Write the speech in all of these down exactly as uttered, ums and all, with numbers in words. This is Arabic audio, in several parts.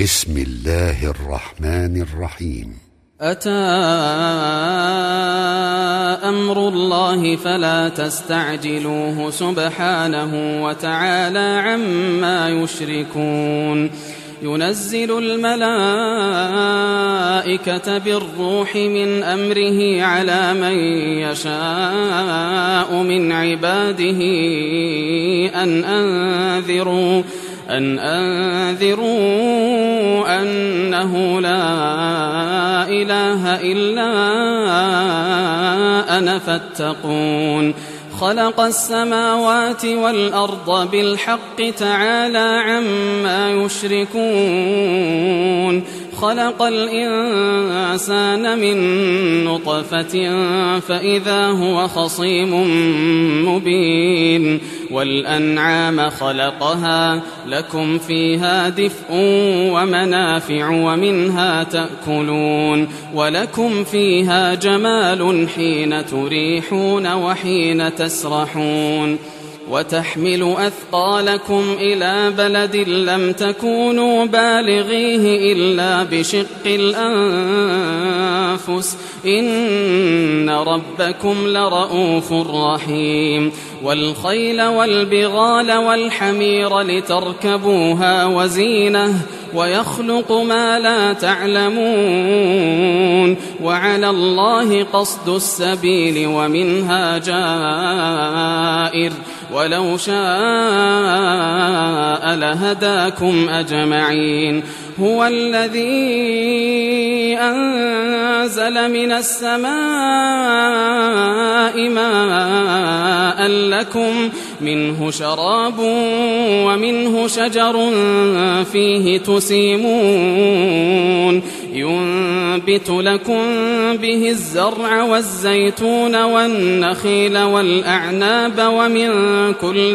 بسم الله الرحمن الرحيم. أتى أمر الله فلا تستعجلوه سبحانه وتعالى عما يشركون. ينزل الملائكة بالروح من أمره على من يشاء من عباده أن أنذروا أن أنذروا أنه لا إله إلا أنا فاتقون. خلق السماوات والأرض بالحق تعالى عما يشركون. خلق الإنسان من نطفة فإذا هو خصيم مبين. والأنعام خلقها لكم فيها دفء ومنافع ومنها تأكلون. ولكم فيها جمال حين تريحون وحين تسرحون. وتحمل أثقالكم إلى بلد لم تكونوا بالغيه إلا بشق الأنفس إن ربكم لرؤوف رحيم. والخيل والبغال والحمير لتركبوها وزينة ويخلق ما لا تعلمون. وعلى الله قصد السبيل ومنها جائر ولو شاء لهداكم أجمعين. هو الذي أنزل من السماء ماء لكم منه شراب ومنه شجر فيه تسيمون. ينبت لكم به الزرع والزيتون والنخيل والأعناب ومن كل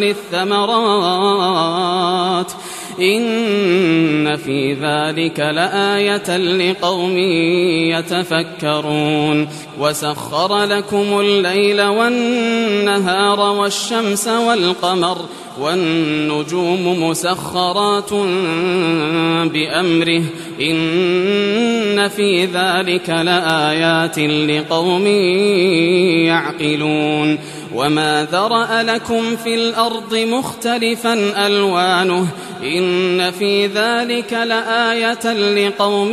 الثمرات إن في ذلك لآية لقوم يتفكرون. وسخر لكم الليل والنهار والشمس والقمر والنجوم مسخرات بأمره إن في ذلك لآيات لقوم يعقلون. وما ذرأ لكم في الأرض مختلفا ألوانه إن في ذلك لآية لقوم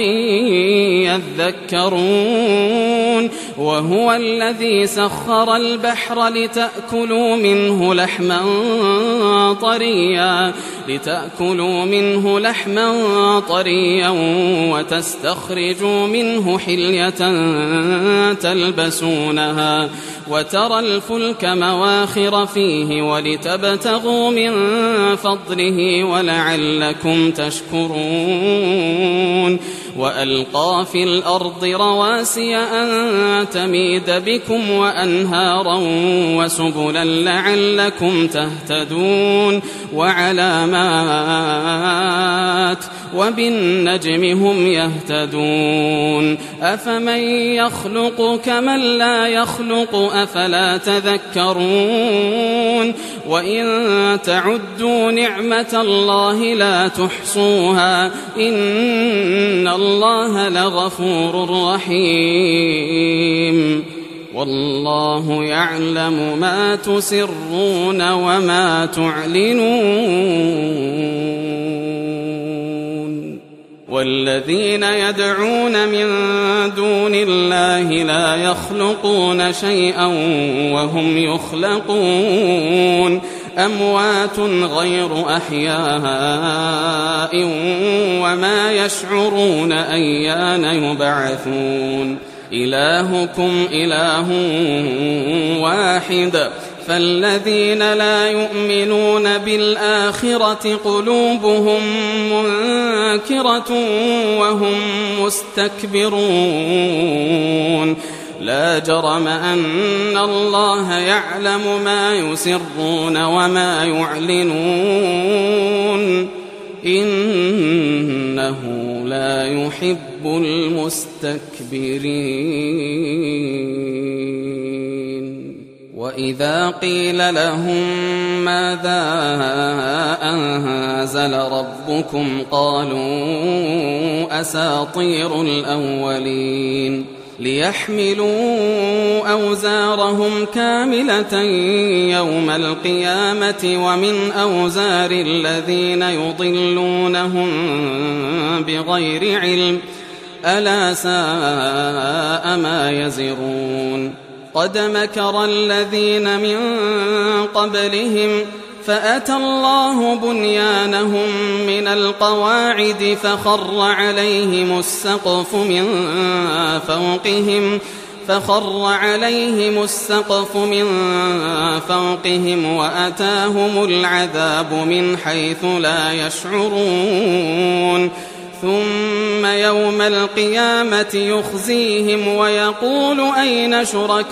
يذكرون. وهو الذي سخر البحر لتأكلوا منه لحما طريا لتأكلوا منه لحما طريا وتستخرجوا منه حلية تلبسونها وترى الفلك مواخر فيه ولتبتغوا من فضله ولعلكم تشكرون. وألقى في الأرض رواسي أن تميد بكم وأنهارا وسبلا لعلكم تهتدون. وعلامات وبالنجم هم يهتدون. أفمن يخلق كمن لا يخلق أفلا تذكرون. وإن تعدوا نعمة الله لا تحصوها إن الله لغفور رحيم. والله يعلم ما تسرون وما تعلنون. والذين يدعون من دون الله لا يخلقون شيئا وهم يخلقون. أموات غير أحياء وما يشعرون أيان يبعثون. إلهكم إله واحد فالذين لا يؤمنون بالآخرة قلوبهم منكرة وهم مستكبرون. لا جرم أن الله يعلم ما يسرون وما يعلنون إنه لا يحب المستكبرين. وإذا قيل لهم ماذا أنزل ربكم قالوا أساطير الأولين ليحملوا أوزارهم كاملة يوم القيامة ومن أوزار الذين يضلونهم بغير علم ألا ساء ما يزرون قد مكر الذين من قبلهم فأتى الله بنيانهم من القواعد فخر عليهم السقف من فوقهم فخر عليهم السقف من فوقهم وأتاهم العذاب من حيث لا يشعرون ثم يوم القيامة يخزيهم ويقول أين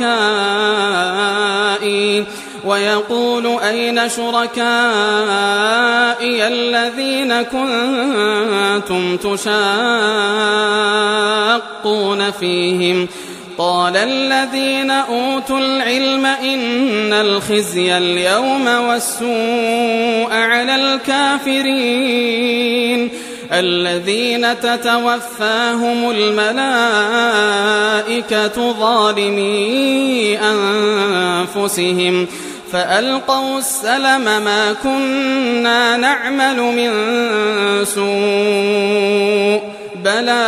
شركائي ويقول أين شركائي الذين كنتم تشاقون فيهم قال الذين أوتوا العلم إن الخزي اليوم والسوء على الكافرين الذين تتوفاهم الملائكة ظالمي أنفسهم فألقوا السلم ما كنا نعمل من سوء بلى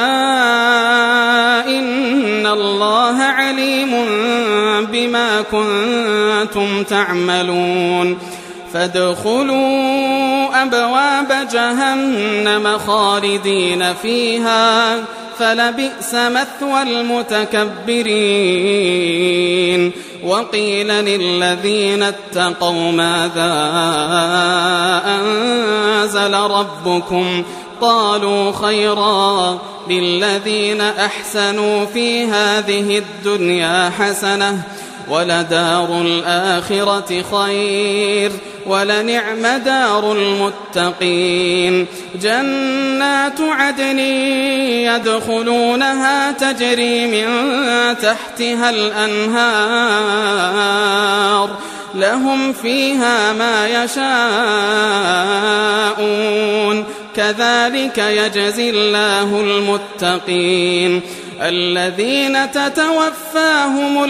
إن الله عليم بما كنتم تعملون فادخلوا أبواب جهنم خالدين فيها فلبئس مثوى المتكبرين وقيل للذين اتقوا ماذا أنزل ربكم قالوا خيرا للذين أحسنوا في هذه الدنيا حسنة ولدار الآخرة خير ولنعم دار المتقين جنات عدن يدخلونها تجري من تحتها الأنهار لهم فيها ما يشاءون كذلك يجزي الله المتقين الذين تتوفاهم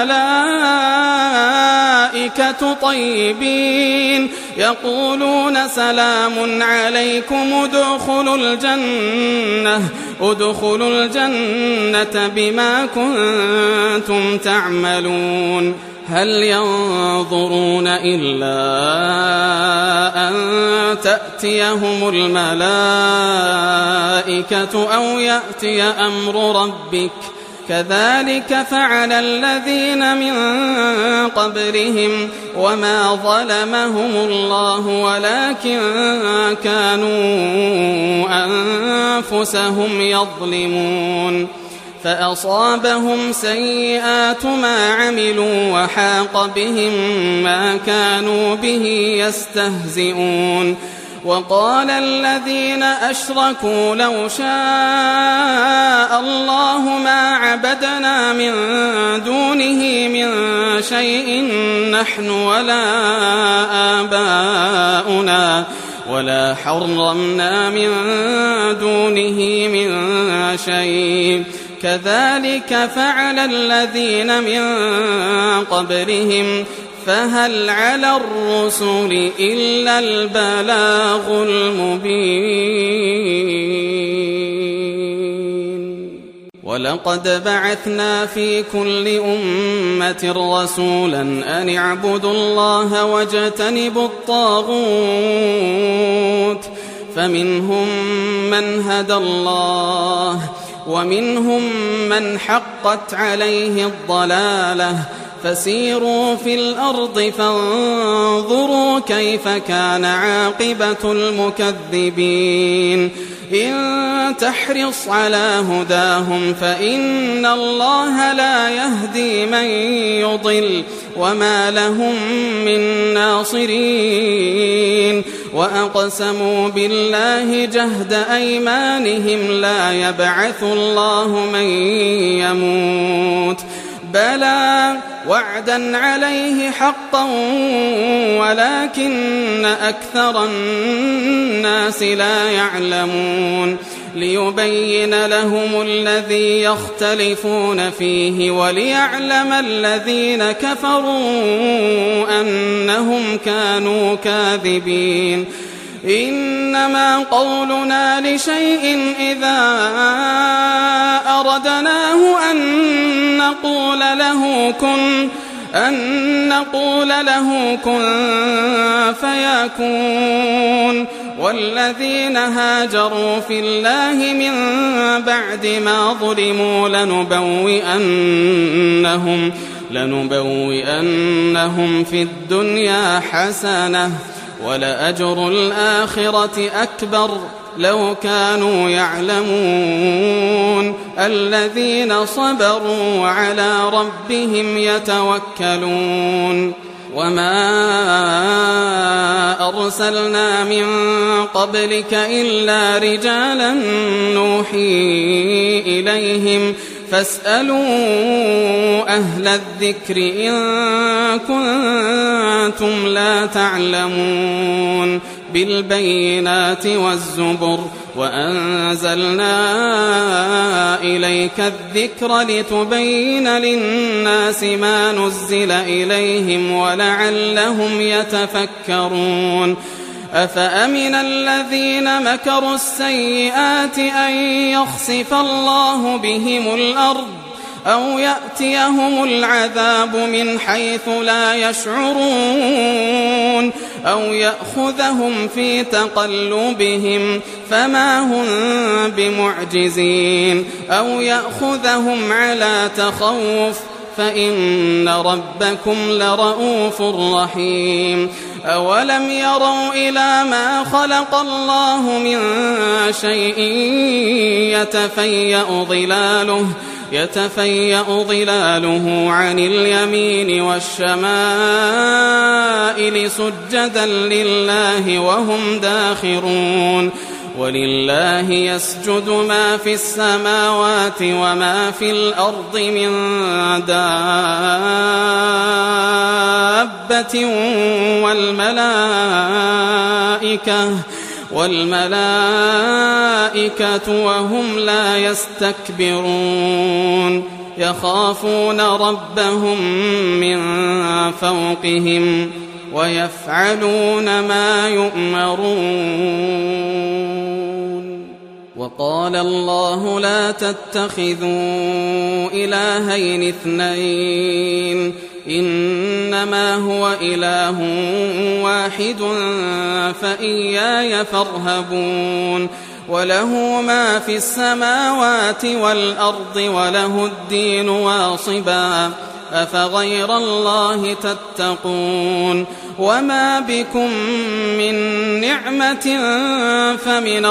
الملائكة طيبين يقولون سلام عليكم ادخلوا الجنة ادخلوا الجنة بما كنتم تعملون هل ينظرون إلا أن تأتيهم الملائكة أو يأتي أمر ربك كذلك فعل الذين من قبلهم وما ظلمهم الله ولكن كانوا أنفسهم يظلمون فأصابهم سيئات ما عملوا وحاق بهم ما كانوا به يستهزئون وقال الذين أشركوا لو شاء الله ما عبدنا من دونه من شيء نحن ولا آباؤنا ولا حرمنا من دونه من شيء كذلك فعل الذين من قبلهم فهل على الرسل إلا البلاغ المبين ولقد بعثنا في كل أمة رسولا أن اعبدوا الله واجتنبوا الطاغوت فمنهم من هدى الله ومنهم من حقت عليه الضلالة فسيروا في الأرض فانظروا كيف كان عاقبة المكذبين إن تحرص على هداهم فإن الله لا يهدي من يضل وما لهم من ناصرين وأقسموا بالله جهد أيمانهم لا يبعث الله من يموت بلى وعدا عليه حقا ولكن أكثر الناس لا يعلمون ليبين لهم الذي يختلفون فيه وليعلم الذين كفروا أنهم كانوا كاذبين إنما قولنا لشيء إذا أردناه أن نقول له كن أن نقول له كن فيكون والذين هاجروا في الله من بعد ما ظلموا لنبوئنهم لنبوئنهم في الدنيا حسنة ولأجر الآخرة أكبر لو كانوا يعلمون الذين صبروا وعلى ربهم يتوكلون وما أرسلنا من قبلك إلا رجالا نوحي إليهم فاسألوا أهل الذكر إن كنتم لا تعلمون بالبينات والزبر وأنزلنا إليك الذكر لتبين للناس ما نزل إليهم ولعلهم يتفكرون أفأمن الذين مكروا السيئات أن يخسف الله بهم الأرض أو يأتيهم العذاب من حيث لا يشعرون أو يأخذهم في تقلبهم فما هم بمعجزين أو يأخذهم على تخوف فإن ربكم لرؤوف رحيم أولم يروا إلى ما خلق الله من شيء يتفيأ ظلاله يتفيأ ظلاله عن اليمين والشمائل سجدا لله وهم داخرون ولله يسجد ما في السماوات وما في الأرض من دابة والملائكة والملائكة وهم لا يستكبرون يخافون ربهم من فوقهم ويفعلون ما يؤمرون وقال الله لا تتخذوا إلهين اثنين إنما هو إله واحد فإياي فارهبون وله ما في السماوات والأرض وله الدين واصبا أفغير الله تتقون وما بكم من نعمة فمن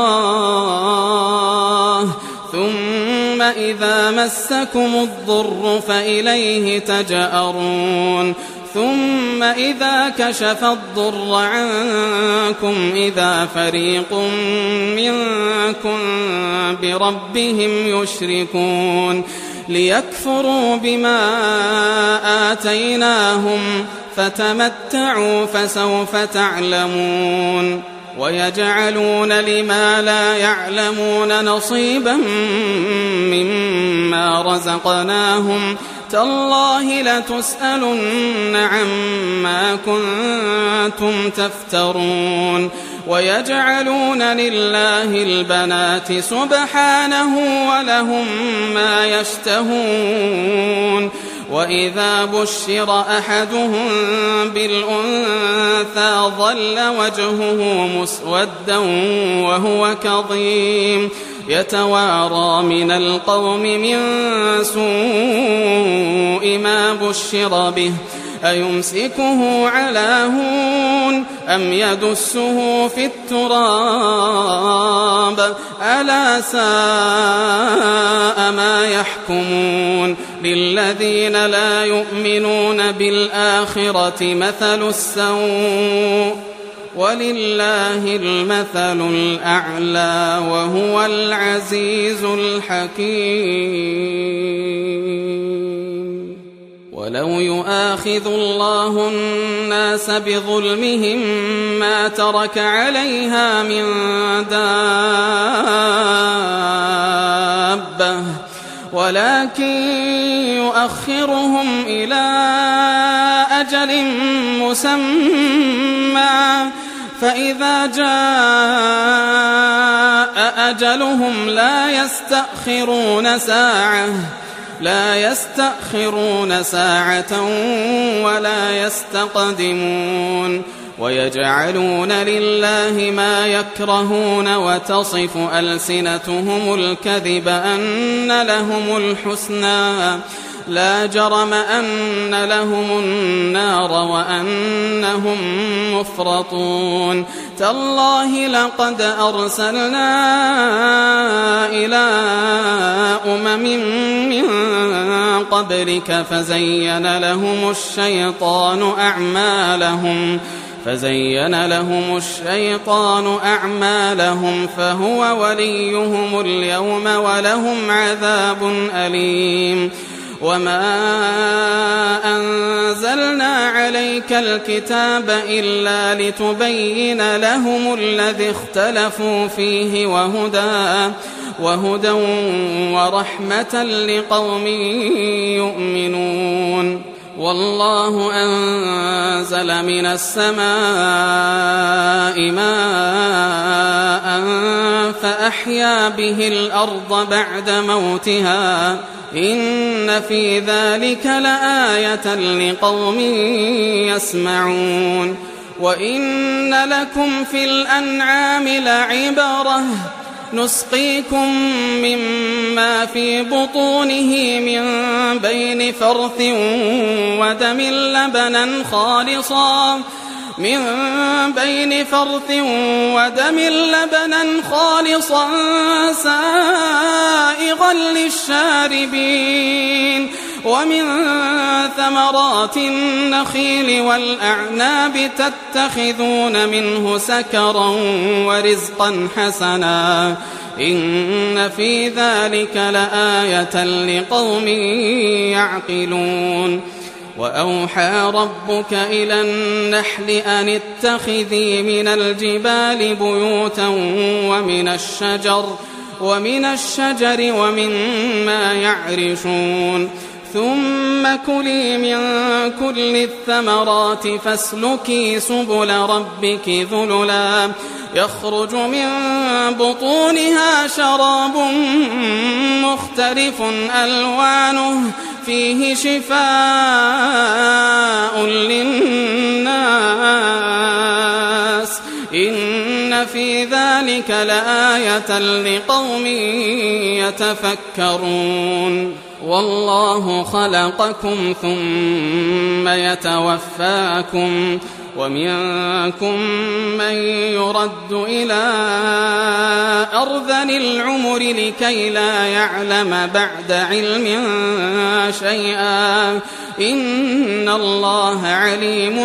الله ثم إذا مسكم الضر فإليه تجأرون ثم إذا كشف الضر عنكم إذا فريق منكم بربهم يشركون ليكفروا بما آتيناهم فتمتعوا فسوف تعلمون ويجعلون لما لا يعلمون نصيبا مما رزقناهم تالله لتسألن عما كنتم تفترون ويجعلون لله البنات سبحانه ولهم ما يشتهون وإذا بشر أحدهم بالأنثى ظل وجهه مسودا وهو كظيم يتوارى من القوم من سوء ما بشر به أيمسكه على هون أم يدسه في التراب ألا ساء ما يحكمون للذين لا يؤمنون بالآخرة مثل السوء ولله المثل الأعلى وهو العزيز الحكيم ولو يؤاخذ الله الناس بظلمهم ما ترك عليها من ولكن يؤخرهم إلى أجل مسمى فإذا جاء أجلهم لا يستأخرون ساعة لا يستأخرون ساعة ولا يستقدمون ويجعلون لله ما يكرهون وتصف ألسنتهم الكذب أن لهم الحسنى لا جرم أن لهم النار وأنهم مفرطون تالله لقد أرسلنا إلى أمم من قبلك فزين لهم الشيطان أعمالهم فزين لهم الشيطان أعمالهم فهو وليهم اليوم ولهم عذاب أليم وما أنزلنا عليك الكتاب إلا لتبين لهم الذي اختلفوا فيه وهدى وهدى ورحمة لقوم يؤمنون والله أنزل من السماء ماء فأحيا به الأرض بعد موتها إن في ذلك لآية لقوم يسمعون وإن لكم في الأنعام لعبرة نسقيكم مما في بطونه من بين فرث ودم لبنا خالصا من بين فرث ودم لبنا خالصا سائغا للشاربين ومن ثمرات النخيل والأعناب تتخذون منه سكرا ورزقا حسنا إن في ذلك لآية لقوم يعقلون وأوحى ربك إلى النحل أن اتخذي من الجبال بيوتا ومن الشجر ومن الشجر ومما يعرشون ثم كلي من كل الثمرات فاسلكي سبل ربك ذللا يخرج من بطونها شراب مختلف ألوانه فيه شفاء للناس إن في ذلك لآية لقوم يتفكرون والله خلقكم ثم يتوفاكم ومنكم من يرد إلى أرذل العمر لكي لا يعلم بعد علم شيئا إن الله عليم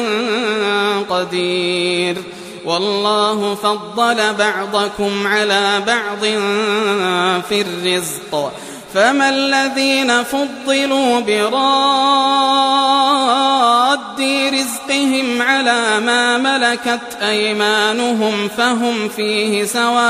قدير والله فضل بعضكم على بعض في الرزق فما الذين فضلوا براد رزقهم على ما ملكت أيمانهم فهم فيه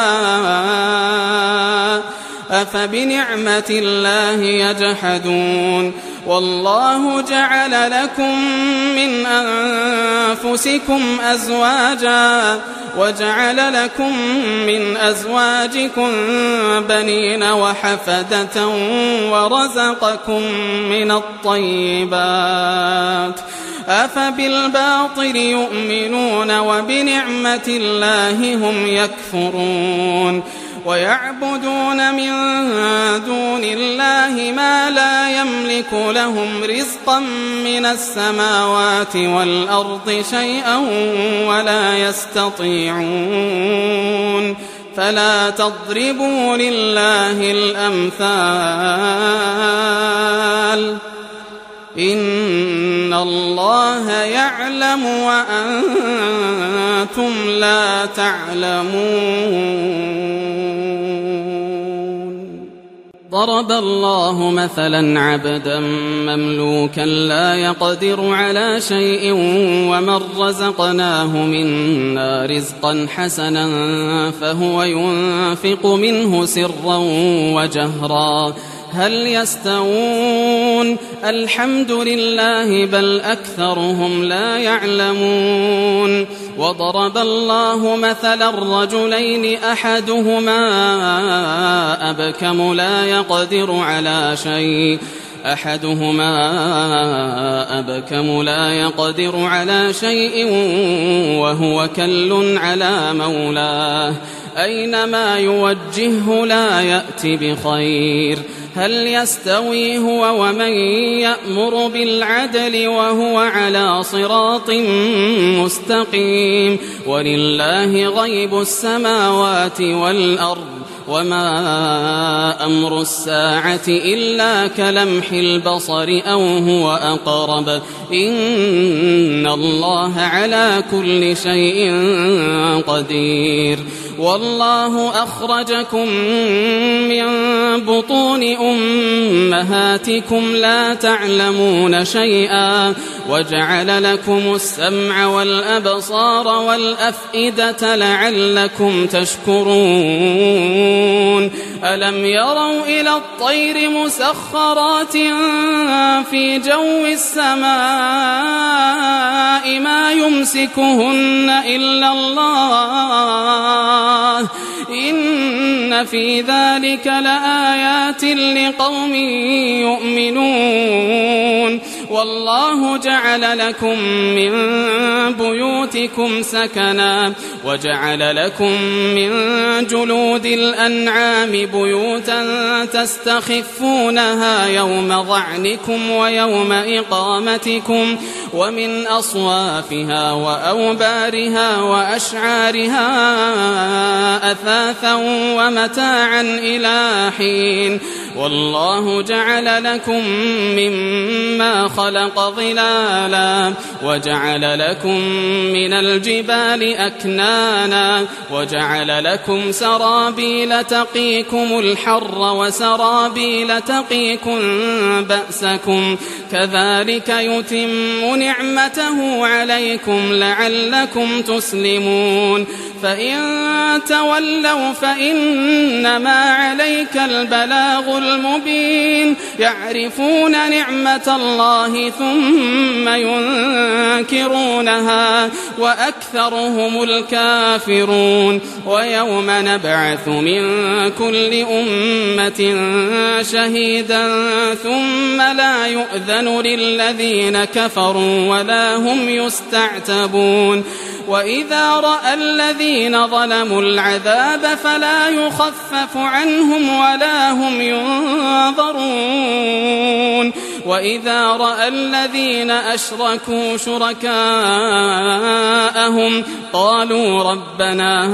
سواء أفبنعمة الله يجحدون والله جعل لكم من أنفسكم أزواجا وجعل لكم من أزواجكم بنين وحفدة ورزقكم من الطيبات أفبالباطل يؤمنون وبنعمة الله هم يكفرون ويعبدون من دون الله ما لا يملك لهم رزقا من السماوات والأرض شيئا ولا يستطيعون فلا تضربوا لله الأمثال إن الله يعلم وأنتم لا تعلمون ضرب الله مثلا عبدا مملوكا لا يقدر على شيء ومن رزقناه منا رزقا حسنا فهو ينفق منه سرا وجهرا هل يستوون الحمد لله بل أكثرهم لا يعلمون وضرب الله مثلا الرجلين أحدهما أبكم لا يقدر على شيء أحدهما أبكم لا يقدر على شيء وهو كل على مولاه أينما يوجهه لا يأت بخير هل يستوي هو ومن يأمر بالعدل وهو على صراط مستقيم ولله غيب السماوات والأرض وما أمر الساعة إلا كلمح البصر أو هو أقرب إن الله على كل شيء قدير والله أخرجكم من بطون أمهاتكم لا تعلمون شيئا وجعل لكم السمع والأبصار والأفئدة لعلكم تشكرون ألم يروا إلى الطير مسخرات في جو السماء ما يمسكهن إلا الله إن في ذلك لآيات لقوم يؤمنون والله جعل لكم من بيوتكم سكنا وجعل لكم من جلود الأنعام بيوتا تستخفونها يوم ظعنكم ويوم إقامتكم ومن أصوافها وأوبارها وأشعارها أثاثا ومتاعا إلى حين والله جعل لكم مما خلق ظلالا وجعل لكم من الجبال أكنانا وجعل لكم سرابيل تقيكم الحر وسرابيل تقيكم بأسكم كذلك يتم نعمته عليكم لعلكم تسلمون فإن تولوا فإنما عليك البلاغ المبين يعرفون نعمة الله ثم ينكرونها وأكثرهم الكافرون ويوم نبعث من كل أمة شهيدا ثم لا يؤذن للذين كفروا ولا هم يستعتبون وإذا رأى الذين ظلموا العذاب فلا يخفف عنهم ولا هم ينظرون وإذا رأى الذين أشركوا شركاءهم قالوا ربنا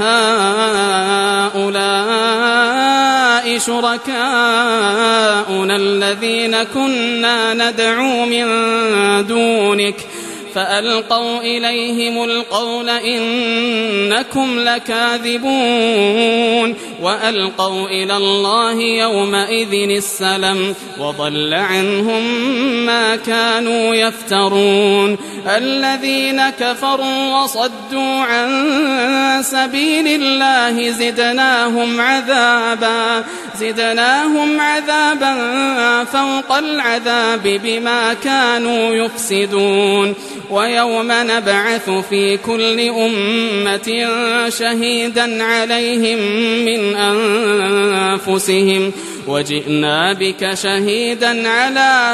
هؤلاء شركاؤنا الذين كنا ندعو من دونك فألقوا إليهم القول إنكم لكاذبون وألقوا إلى الله يومئذ السلم وضل عنهم ما كانوا يفترون الذين كفروا وصدوا عن سبيل الله زدناهم عذابا زدناهم عذابا فوق العذاب بما كانوا يفسدون ويوم نبعث في كل أمة شهيدا عليهم من أنفسهم وجئنا بك شهيدا على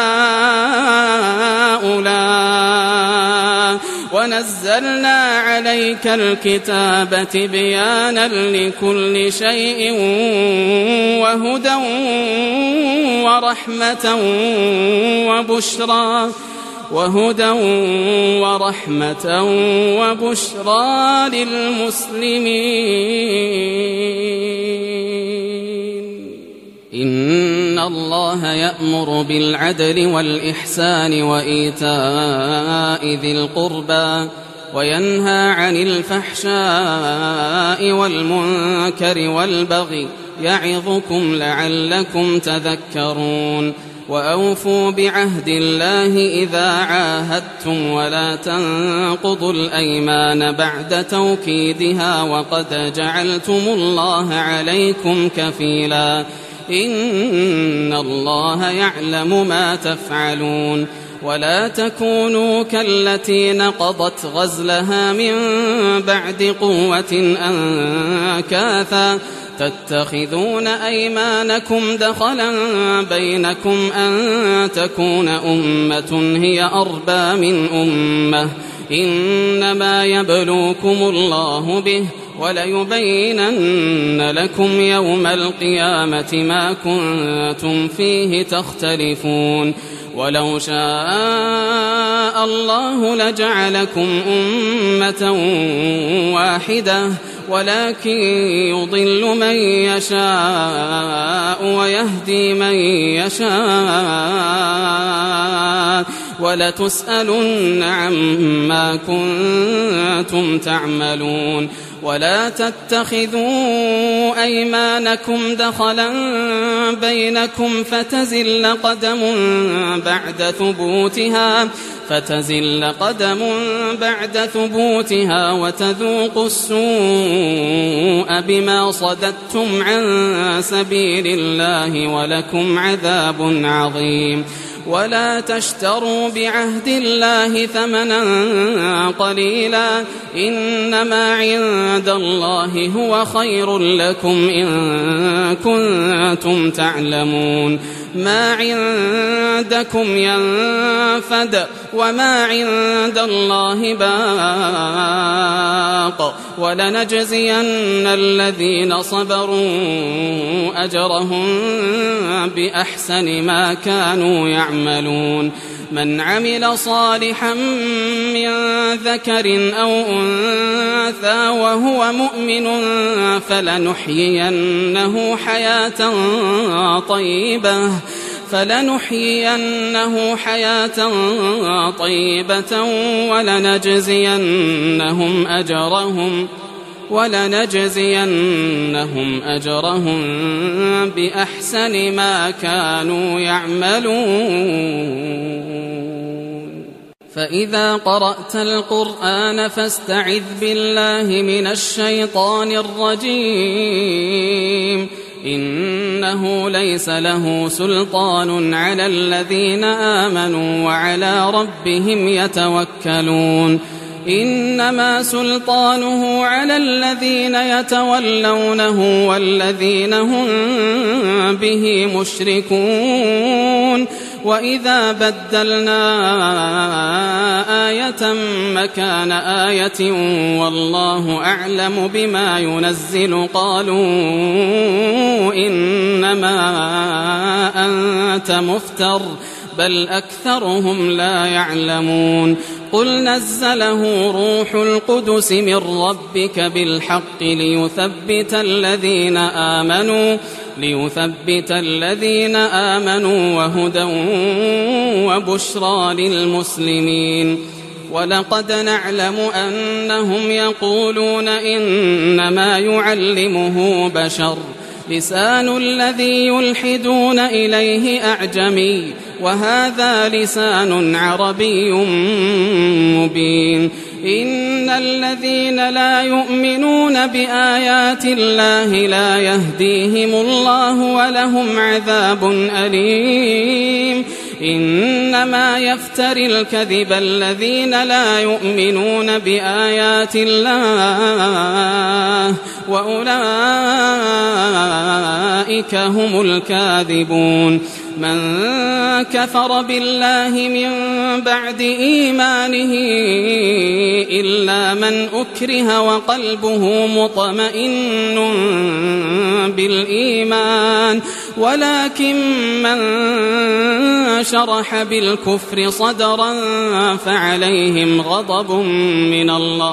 هؤلاء ونزلنا عليك الكتاب تبيانا لكل شيء وهدى ورحمة وبشرى وهدى ورحمة وبشرى للمسلمين إن الله يأمر بالعدل والإحسان وإيتاء ذي القربى وينهى عن الفحشاء والمنكر والبغي يعظكم لعلكم تذكرون وأوفوا بعهد الله إذا عاهدتم ولا تنقضوا الأيمان بعد توكيدها وقد جعلتم الله عليكم كفيلا إن الله يعلم ما تفعلون ولا تكونوا كالتي نقضت غزلها من بعد قوة أنكاثا تتخذون أيمانكم دخلا بينكم أن تكون أمة هي أربى من أمة إنما يبلوكم الله به وليبينن لكم يوم القيامة ما كنتم فيه تختلفون ولو شاء الله لجعلكم أمة واحدة ولكن يضل من يشاء ويهدي من يشاء ولتسألن عما كنتم تعملون ولا تتخذوا أيمانكم دخلا بينكم فتزل قدم بعد ثبوتها فتزل قدم بعد ثبوتها وتذوقوا السوء بما صددتم عن سبيل الله ولكم عذاب عظيم ولا تشتروا بعهد الله ثمنا قليلا إنما عند الله هو خير لكم إن كنتم تعلمون ما عندكم ينفد وما عند الله باق ولنجزين الذين صبروا أجرهم بأحسن ما كانوا يعملون من عمل صالحا من ذكر أو أنثى وهو مؤمن فلنحيينه حياة طيبة فلنحيينه حياة طيبة ولنجزينهم أجرهم ولنجزينهم أجرهم بأحسن ما كانوا يعملون فإذا قرأت القرآن فاستعذ بالله من الشيطان الرجيم إنه ليس له سلطان على الذين آمنوا وعلى ربهم يتوكلون إنما سلطانه على الذين يتولونه والذين هم به مشركون وإذا بدلنا آية مكان آية والله أعلم بما ينزل قالوا إنما أنت مفتر بل أكثرهم لا يعلمون قل نزله روح القدس من ربك بالحق ليثبت الذين آمنوا ليثبت الذين آمنوا وهدى وبشرى للمسلمين ولقد نعلم أنهم يقولون إنما يعلمه بشر لسان الذي يلحدون إليه أعجمي وهذا لسان عربي مبين إن الذين لا يؤمنون بآيات الله لا يهديهم الله ولهم عذاب أليم إنما يفتري الكذب الذين لا يؤمنون بآيات الله وأولئك هم الكاذبون من كفر بالله من بعد إيمانه إلا من أكره وقلبه مطمئن بالإيمان ولكن من شرح بالكفر صدرا فعليهم غضب من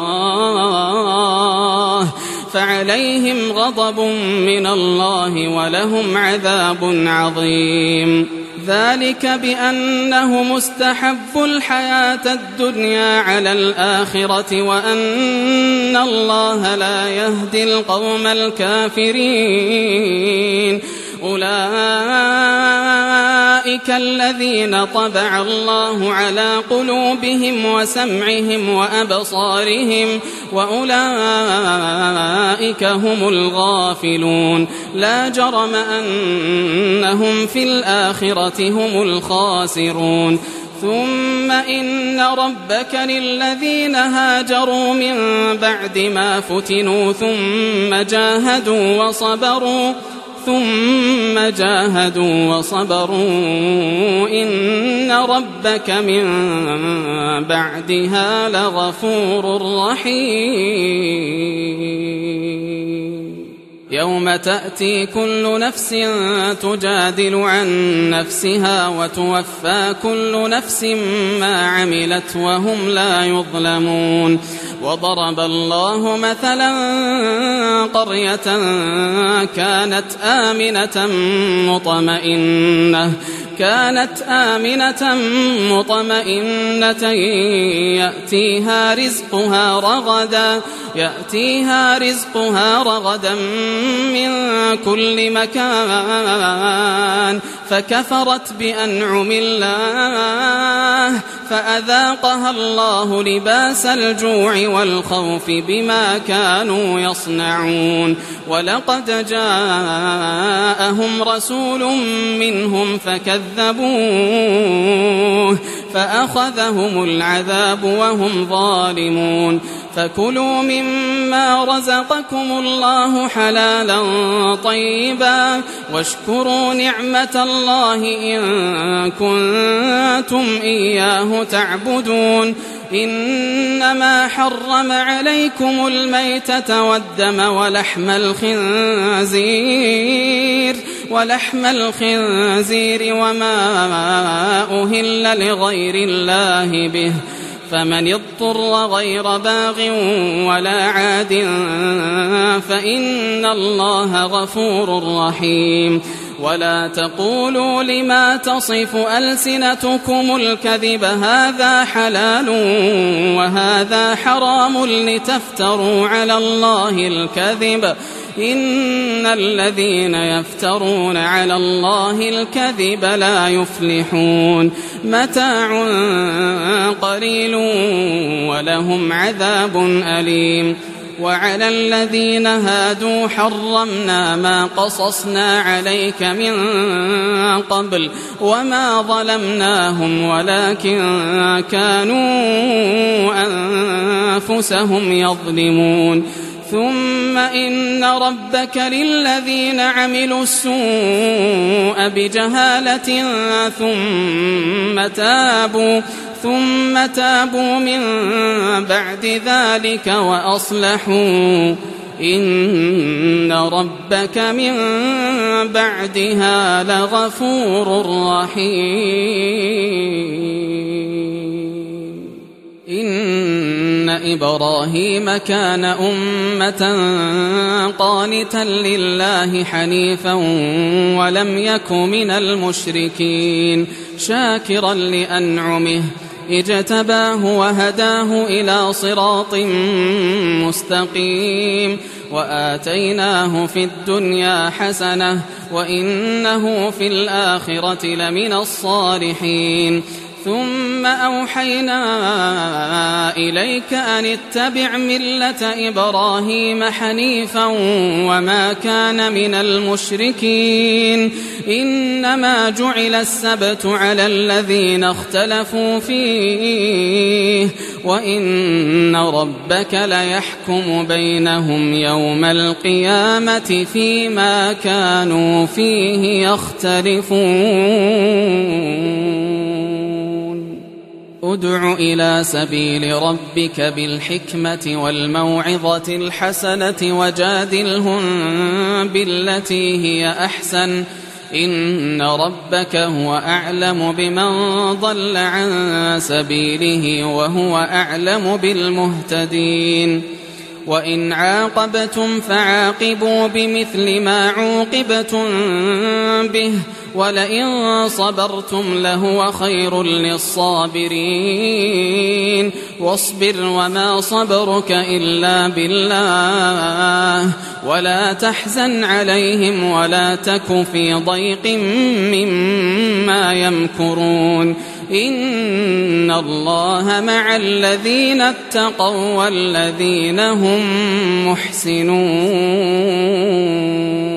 الله فعليهم غضب من الله ولهم عذاب عظيم ذلك بأنه مستحب الحياة الدنيا على الآخرة وأن الله لا يهدي القوم الكافرين أولئك أولئك الذين طبع الله على قلوبهم وسمعهم وأبصارهم وأولئك هم الغافلون لا جرم أنهم في الآخرة هم الخاسرون ثم إن ربك للذين هاجروا من بعد ما فتنوا ثم جاهدوا وصبروا ثم جاهدوا وصبروا إن ربك من بعدها لغفور رحيم يوم تأتي كل نفس تجادل عن نفسها وتوفى كل نفس ما عملت وهم لا يظلمون وضرب الله مثلا قرية كانت آمنة مطمئنة كانت آمنة مطمئنة يأتيها رزقها رغدا يأتيها رزقها رغدا من كل مكان فكفرت بأنعم الله فأذاقها الله لباس الجوع والخوف بما كانوا يصنعون ولقد جاءهم رسول منهم فكذبوه فأخذهم العذاب وهم ظالمون فكلوا مما رزقكم الله حلالا طيبا واشكروا نعمة الله إن كنتم إياه تعبدون إنما حرم عليكم الميتة والدم ولحم الخنزير ولحم الخنزير وما أهل لغير الله به فمن اضطر غير باغ ولا عاد فإن الله غفور رحيم ولا تقولوا لما تصف ألسنتكم الكذب هذا حلال وهذا حرام لتفتروا على الله الكذب إن الذين يفترون على الله الكذب لا يفلحون متاع قليل ولهم عذاب أليم وعلى الذين هادوا حرمنا ما قصصنا عليك من قبل وما ظلمناهم ولكن كانوا أنفسهم يظلمون ثم إن ربك للذين عملوا السوء بجهالة ثم تابوا ثم تابوا من بعد ذلك وأصلحوا إن ربك من بعدها لغفور رحيم إن إبراهيم كان أمة قانتا لله حنيفا ولم يك من المشركين شاكرا لأنعمه اجتباه وهداه إلى صراط مستقيم وآتيناه في الدنيا حسنة وإنه في الآخرة لمن الصالحين ثم أوحينا إليك أن اتبع ملة إبراهيم حنيفا وما كان من المشركين إنما جعل السبت على الذين اختلفوا فيه وإن ربك ليحكم بينهم يوم القيامة فيما كانوا فيه يختلفون ادع إلى سبيل ربك بالحكمة والموعظة الحسنة وجادلهم بالتي هي أحسن إن ربك هو أعلم بمن ضل عن سبيله وهو أعلم بالمهتدين وإن عاقبتم فعاقبوا بمثل ما عوقبتم به ولئن صبرتم لهو خير للصابرين واصبر وما صبرك إلا بالله ولا تحزن عليهم ولا تك في ضيق مما يمكرون إن الله مع الذين اتقوا والذين هم محسنون.